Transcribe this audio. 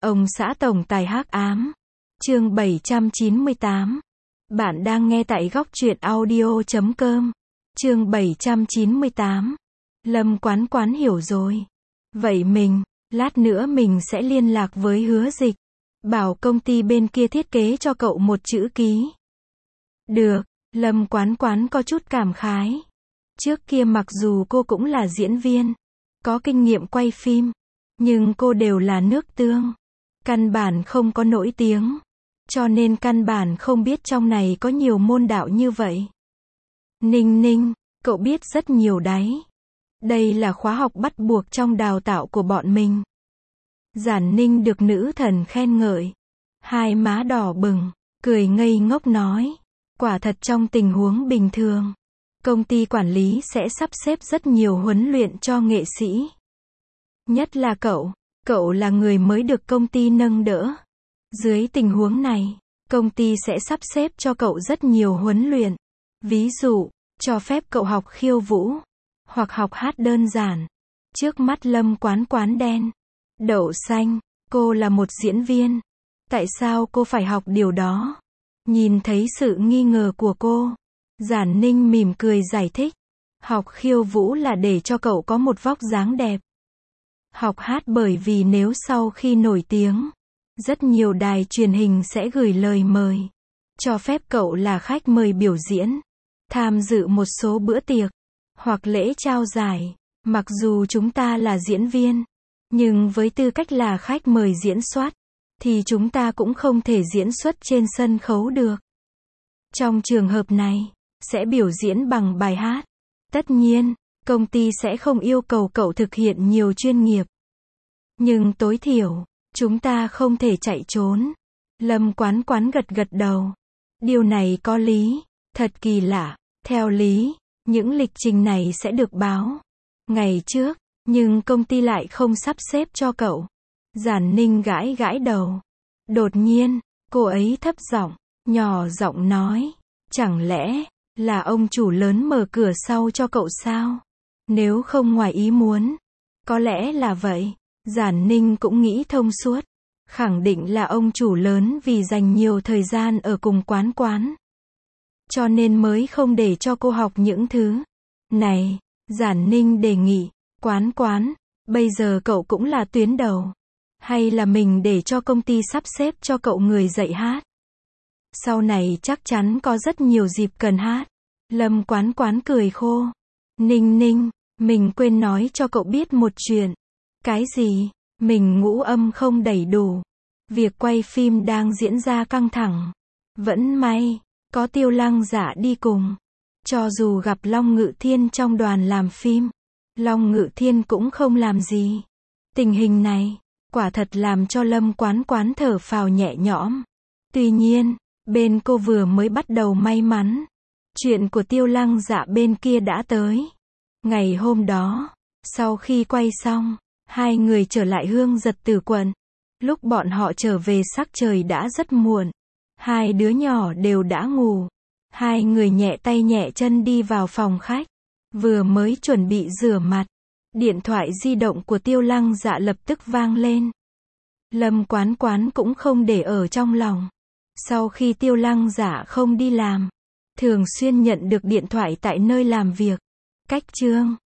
Ông xã tổng tài hắc ám. Chương 798. Bạn đang nghe tại góc truyện audio.com. Chương 798. Lâm Quán Quán hiểu rồi. Vậy lát nữa mình sẽ liên lạc với Hứa Dịch. Bảo công ty bên kia thiết kế cho cậu một chữ ký. Được, Lâm Quán Quán có chút cảm khái. Trước kia mặc dù cô cũng là diễn viên, có kinh nghiệm quay phim, nhưng cô đều là nước tương. Căn bản không có nổi tiếng. Cho nên căn bản không biết trong này có nhiều môn đạo như vậy. Ninh, cậu biết rất nhiều đấy. Đây là khóa học bắt buộc trong đào tạo của bọn mình. Giản Ninh được nữ thần khen ngợi. Hai má đỏ bừng, cười ngây ngốc nói. Quả thật trong tình huống bình thường, công ty quản lý sẽ sắp xếp rất nhiều huấn luyện cho nghệ sĩ. Nhất là cậu là người mới được công ty nâng đỡ. Dưới tình huống này, công ty sẽ sắp xếp cho cậu rất nhiều huấn luyện. Ví dụ, cho phép cậu học khiêu vũ, hoặc học hát đơn giản. Trước mắt Lâm Quán Quán đen đậu xanh, cô là một diễn viên. Tại sao cô phải học điều đó? Nhìn thấy sự nghi ngờ của cô, Giản Ninh mỉm cười giải thích. Học khiêu vũ là để cho cậu có một vóc dáng đẹp. Học hát bởi vì nếu sau khi nổi tiếng, rất nhiều đài truyền hình sẽ gửi lời mời, cho phép cậu là khách mời biểu diễn, tham dự một số bữa tiệc, hoặc lễ trao giải. Mặc dù chúng ta là diễn viên, nhưng với tư cách là khách mời diễn xuất, thì chúng ta cũng không thể diễn xuất trên sân khấu được. Trong trường hợp này, sẽ biểu diễn bằng bài hát. Tất nhiên, công ty sẽ không yêu cầu cậu thực hiện nhiều chuyên nghiệp. Nhưng tối thiểu, chúng ta không thể chạy trốn. Lâm Quán Quán gật đầu. Điều này có lý, thật kỳ lạ. Theo lý, những lịch trình này sẽ được báo ngày trước, nhưng công ty lại không sắp xếp cho cậu. Giản Ninh gãi đầu. Đột nhiên, cô ấy thấp giọng, nhỏ giọng nói, chẳng lẽ là ông chủ lớn mở cửa sau cho cậu sao? Nếu không ngoài ý muốn, có lẽ là vậy. Giản Ninh cũng nghĩ thông suốt, khẳng định là ông chủ lớn vì dành nhiều thời gian ở cùng Quán Quán, cho nên mới không để cho cô học những thứ này. Giản Ninh đề nghị, Quán Quán, bây giờ cậu cũng là tuyến đầu, hay là mình để cho công ty sắp xếp cho cậu người dạy hát? Sau này chắc chắn có rất nhiều dịp cần hát. Lâm Quán Quán cười khô. Ninh, mình quên nói cho cậu biết một chuyện. Cái gì? Mình ngũ âm không đầy đủ. Việc quay phim đang diễn ra căng thẳng. Vẫn may, có Tiêu Lăng Dạ đi cùng. Cho dù gặp Long Ngự Thiên trong đoàn làm phim, Long Ngự Thiên cũng không làm gì. Tình hình này, quả thật làm cho Lâm Quán Quán thở phào nhẹ nhõm. Tuy nhiên, bên cô vừa mới bắt đầu may mắn. Chuyện của Tiêu Lăng Dạ bên kia đã tới. Ngày hôm đó, sau khi quay xong, hai người trở lại Hương Giật Tử quận. Lúc bọn họ trở về sắc trời đã rất muộn. Hai đứa nhỏ đều đã ngủ. Hai người nhẹ tay nhẹ chân đi vào phòng khách. Vừa mới chuẩn bị rửa mặt, điện thoại di động của Tiêu Lăng Dạ lập tức vang lên. Lâm Quán Quán cũng không để ở trong lòng. Sau khi Tiêu Lăng Dạ không đi làm, thường xuyên nhận được điện thoại tại nơi làm việc. Cách chương